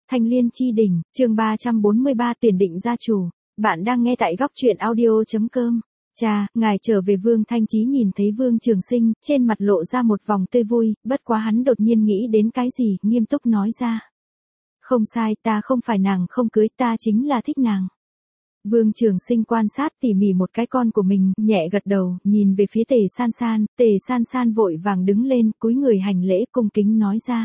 Thanh Liên Chi Đỉnh, chương 343 tuyển định gia chủ. Bạn đang nghe tại góc truyện audio.com. Cha, ngài trở về. Vương Thanh Chí nhìn thấy Vương Trường Sinh, trên mặt lộ ra một vòng tươi vui, bất quá hắn đột nhiên nghĩ đến cái gì, nghiêm túc nói ra. Không sai, ta không phải nàng không cưới, ta chính là thích nàng. Vương Trường Sinh quan sát tỉ mỉ một cái con của mình, nhẹ gật đầu, nhìn về phía Tề San San. Tề San San vội vàng đứng lên, cúi người hành lễ cung kính nói ra.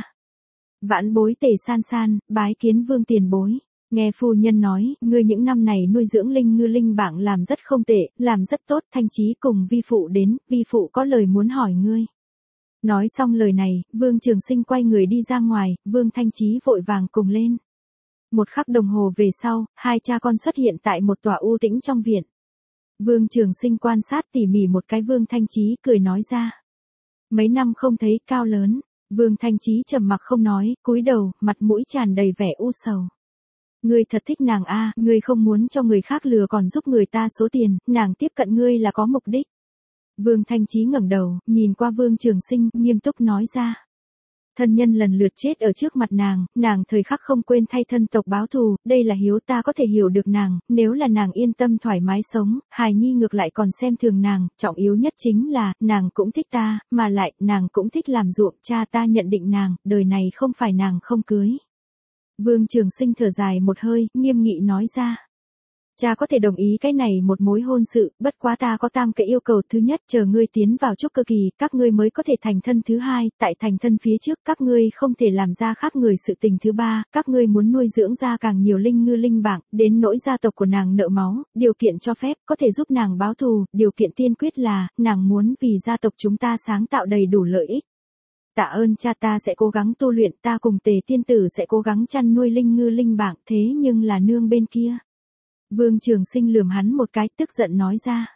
Vãn bối Tề San San, bái kiến Vương tiền bối. Nghe phu nhân nói, ngươi những năm này nuôi dưỡng linh ngư linh bảng làm rất không tệ, làm rất tốt. Thanh Chí cùng vi phụ đến, vi phụ có lời muốn hỏi ngươi. Nói xong lời này, Vương Trường Sinh quay người đi ra ngoài, Vương Thanh Chí vội vàng cùng lên. Một khắc đồng hồ về sau, hai cha con xuất hiện tại một tòa u tĩnh trong viện. Vương Trường Sinh quan sát tỉ mỉ một cái Vương Thanh Chí cười nói ra. Mấy năm không thấy cao lớn. Vương Thanh Chí trầm mặc không nói, cúi đầu, mặt mũi tràn đầy vẻ u sầu. Ngươi thật thích nàng a, ngươi không muốn cho người khác lừa còn giúp người ta số tiền, nàng tiếp cận ngươi là có mục đích. Vương Thanh Chí ngẩng đầu, nhìn qua Vương Trường Sinh, nghiêm túc nói ra. Thân nhân lần lượt chết ở trước mặt nàng thời khắc không quên thay thân tộc báo thù, đây là hiếu, ta có thể hiểu được nàng, nếu là nàng yên tâm thoải mái sống, hài nhi ngược lại còn xem thường nàng, trọng yếu nhất chính là, nàng cũng thích ta, mà lại, nàng cũng thích làm ruộng, cha ta nhận định nàng, đời này không phải nàng không cưới. Vương Trường Sinh thở dài một hơi, nghiêm nghị nói ra. Cha có thể đồng ý cái này một mối hôn sự, bất quá ta có tam cái yêu cầu. Thứ nhất, chờ ngươi tiến vào trúc cơ kỳ, các ngươi mới có thể thành thân. Thứ hai, tại thành thân phía trước, các ngươi không thể làm ra khác người sự tình. Thứ ba, các ngươi muốn nuôi dưỡng ra càng nhiều linh ngư linh bảng, đến nỗi gia tộc của nàng nợ máu, điều kiện cho phép, có thể giúp nàng báo thù, điều kiện tiên quyết là, nàng muốn vì gia tộc chúng ta sáng tạo đầy đủ lợi ích. Tạ ơn cha, ta sẽ cố gắng tu luyện, ta cùng Tề tiên tử sẽ cố gắng chăn nuôi linh ngư linh bảng, thế nhưng là nương bên kia. Vương Trường Sinh lườm hắn một cái, tức giận nói ra.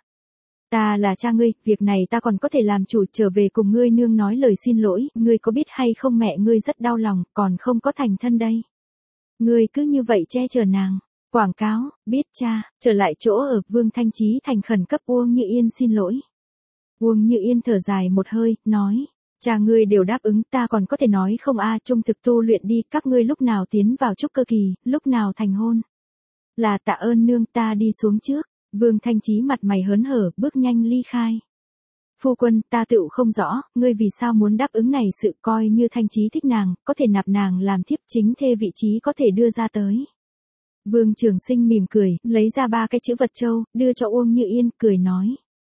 Ta là cha ngươi, việc này ta còn có thể làm chủ, trở về cùng ngươi nương nói lời xin lỗi, ngươi có biết hay không mẹ ngươi rất đau lòng, còn không có thành thân đây. Ngươi cứ như vậy che chở nàng. Quảng cáo, biết cha, trở lại chỗ ở. Vương Thanh Chí thành khẩn cấp Uông Như Yên xin lỗi. Uông Như Yên thở dài một hơi, nói. Cha ngươi đều đáp ứng, ta còn có thể nói không a, trung thực tu luyện đi, các ngươi lúc nào tiến vào trúc cơ kỳ, lúc nào thành hôn. Là tạ ơn nương, ta đi xuống trước. Vương Thanh Chí mặt mày hớn hở, bước nhanh ly khai. Phu quân, ta tựu không rõ, ngươi vì sao muốn đáp ứng này sự, coi như Thanh Chí thích nàng, có thể nạp nàng làm thiếp, chính thê vị trí có thể đưa ra tới. Vương Trường Sinh mỉm cười, lấy ra 3 cái chữ vật châu, đưa cho Uông Như Yên, cười nói.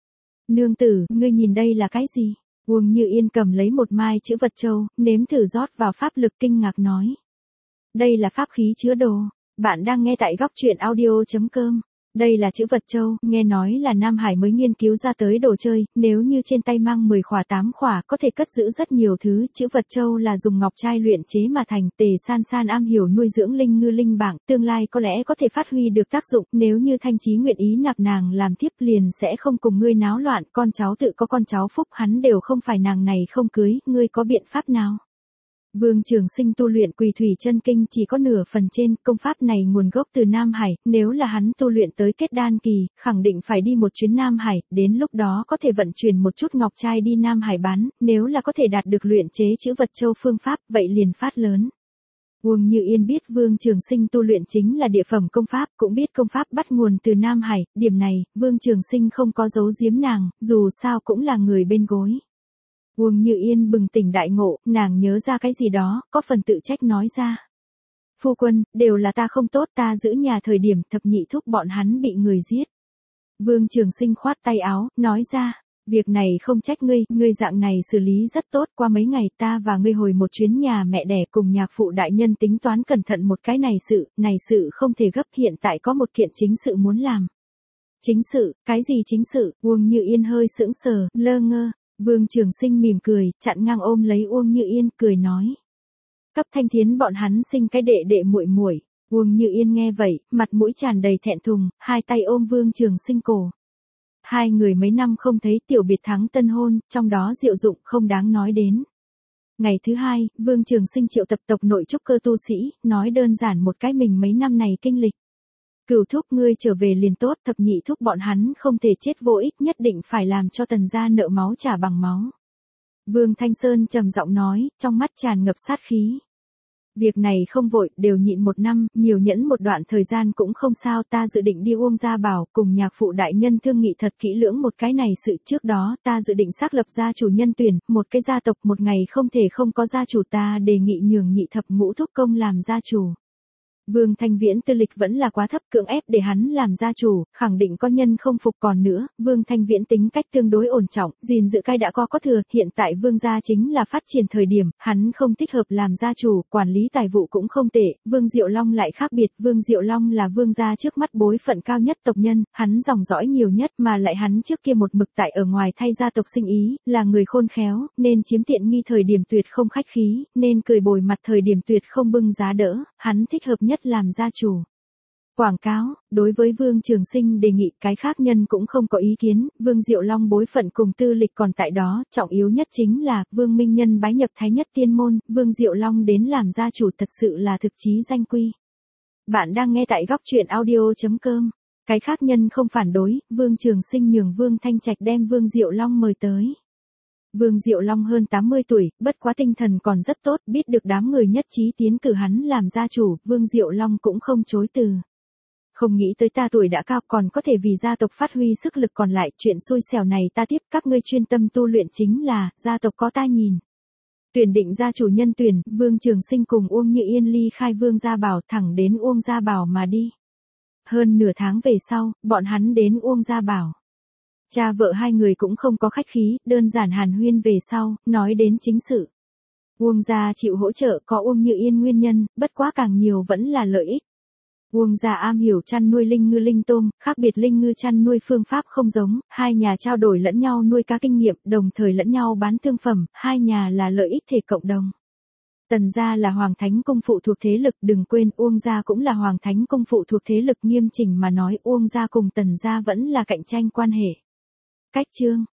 Nương tử, ngươi nhìn đây là cái gì? Uông Như Yên cầm lấy một mai chữ vật châu, nếm thử rót vào pháp lực, kinh ngạc nói. Đây là pháp khí chứa đồ. Bạn đang nghe tại góc truyện audio.com. Đây là chữ vật châu, nghe nói là Nam Hải mới nghiên cứu ra tới đồ chơi, nếu như trên tay mang 10 khỏa 8 khỏa có thể cất giữ rất nhiều thứ. Chữ vật châu là dùng ngọc trai luyện chế mà thành. Tề San San am hiểu nuôi dưỡng linh ngư linh bảng, tương lai có lẽ có thể phát huy được tác dụng, nếu như Thanh Chí nguyện ý nạp nàng làm tiếp liền sẽ không cùng ngươi náo loạn, con cháu tự có con cháu phúc, hắn đều không phải nàng này không cưới, ngươi có biện pháp nào? Vương Trường Sinh tu luyện Quỳ Thủy Chân Kinh chỉ có nửa phần trên, công pháp này nguồn gốc từ Nam Hải, nếu là hắn tu luyện tới kết đan kỳ, khẳng định phải đi một chuyến Nam Hải, đến lúc đó có thể vận chuyển một chút ngọc trai đi Nam Hải bán, nếu là có thể đạt được luyện chế chữ vật châu phương pháp, vậy liền phát lớn. Uông Như Yên biết Vương Trường Sinh tu luyện chính là địa phẩm công pháp, cũng biết công pháp bắt nguồn từ Nam Hải, điểm này, Vương Trường Sinh không có giấu giếm nàng, dù sao cũng là người bên gối. Uông Như Yên bừng tỉnh đại ngộ, nàng nhớ ra cái gì đó, có phần tự trách nói ra. Phu quân, đều là ta không tốt, ta giữ nhà thời điểm thập nhị thúc bọn hắn bị người giết. Vương Trường Sinh khoát tay áo, nói ra, việc này không trách ngươi, ngươi dạng này xử lý rất tốt, qua mấy ngày ta và ngươi hồi một chuyến nhà mẹ đẻ cùng nhạc phụ đại nhân tính toán cẩn thận một cái này sự không thể gấp, hiện tại có một kiện chính sự muốn làm. Chính sự, cái gì chính sự? Uông Như Yên hơi sững sờ, lơ ngơ. Vương Trường Sinh mỉm cười, chặn ngang ôm lấy Uông Như Yên, cười nói. Cấp Thanh Thiến bọn hắn sinh cái đệ đệ muội muội. Uông Như Yên nghe vậy, mặt mũi tràn đầy thẹn thùng, hai tay ôm Vương Trường Sinh cổ. Hai người mấy năm không thấy, tiểu biệt thắng tân hôn, trong đó diệu dụng không đáng nói đến. Ngày thứ hai, Vương Trường Sinh triệu tập tộc nội trúc cơ tu sĩ, nói đơn giản một cái mình mấy năm này kinh lịch. Cửu thúc ngươi trở về liền tốt, thập nhị thúc bọn hắn không thể chết vô ích, nhất định phải làm cho Tần gia nợ máu trả bằng máu. Vương Thanh Sơn trầm giọng nói, trong mắt tràn ngập sát khí. Việc này không vội, đều nhịn 1 năm, nhiều nhẫn một đoạn thời gian cũng không sao, ta dự định đi Uông Gia Bảo, cùng nhạc phụ đại nhân thương nghị thật kỹ lưỡng một cái này sự, trước đó, ta dự định xác lập gia chủ nhân tuyển, một cái gia tộc một ngày không thể không có gia chủ, ta đề nghị nhường nhị thập ngũ thúc công làm gia chủ. Vương Thanh Viễn tư lịch vẫn là quá thấp, cưỡng ép để hắn làm gia chủ, khẳng định có nhân không phục. Còn nữa, Vương Thanh Viễn tính cách tương đối ổn trọng, gìn giữ cai đã có thừa, hiện tại Vương gia chính là phát triển thời điểm, hắn không thích hợp làm gia chủ, quản lý tài vụ cũng không tệ. Vương Diệu Long lại khác biệt, Vương Diệu Long là Vương gia trước mắt bối phận cao nhất tộc nhân, hắn dòng dõi nhiều nhất, mà lại hắn trước kia một mực tại ở ngoài thay gia tộc sinh ý, là người khôn khéo, nên chiếm tiện nghi thời điểm tuyệt không khách khí, nên cười bồi mặt thời điểm tuyệt không bưng giá đỡ, hắn thích hợp nhất làm gia chủ. Quảng cáo, đối với Vương Trường Sinh đề nghị, cái khác nhân cũng không có ý kiến, Vương Diệu Long bối phận cùng tư lịch còn tại đó, trọng yếu nhất chính là, Vương Minh Nhân bái nhập Thái Nhất Tiên Môn, Vương Diệu Long đến làm gia chủ thật sự là thực chí danh quy. Bạn đang nghe tại góc truyện audio.com. Cái khác nhân không phản đối, Vương Trường Sinh nhường Vương Thanh Trạch đem Vương Diệu Long mời tới. Vương Diệu Long hơn 80 tuổi, bất quá tinh thần còn rất tốt, biết được đám người nhất trí tiến cử hắn làm gia chủ, Vương Diệu Long cũng không chối từ. Không nghĩ tới ta tuổi đã cao còn có thể vì gia tộc phát huy sức lực, còn lại chuyện xui xẻo này ta tiếp, các ngươi chuyên tâm tu luyện chính là, gia tộc có ta nhìn. Tuyển định gia chủ nhân tuyển, Vương Trường Sinh cùng Uông Như Yên ly khai Vương Gia Bảo thẳng đến Uông Gia Bảo mà đi. Hơn nửa tháng về sau, bọn hắn đến Uông Gia Bảo. Cha vợ hai người cũng không có khách khí, đơn giản hàn huyên về sau, nói đến chính sự. Uông gia chịu hỗ trợ có Uông Như Yên nguyên nhân, bất quá càng nhiều vẫn là lợi ích. Uông gia am hiểu chăn nuôi linh ngư linh tôm, khác biệt linh ngư chăn nuôi phương pháp không giống, hai nhà trao đổi lẫn nhau nuôi cá kinh nghiệm, đồng thời lẫn nhau bán thương phẩm, hai nhà là lợi ích thể cộng đồng. Tần gia là Hoàng Thánh Cung phụ thuộc thế lực, đừng quên Uông gia cũng là Hoàng Thánh Cung phụ thuộc thế lực, nghiêm chỉnh mà nói Uông gia cùng Tần gia vẫn là cạnh tranh quan hệ. Cách chương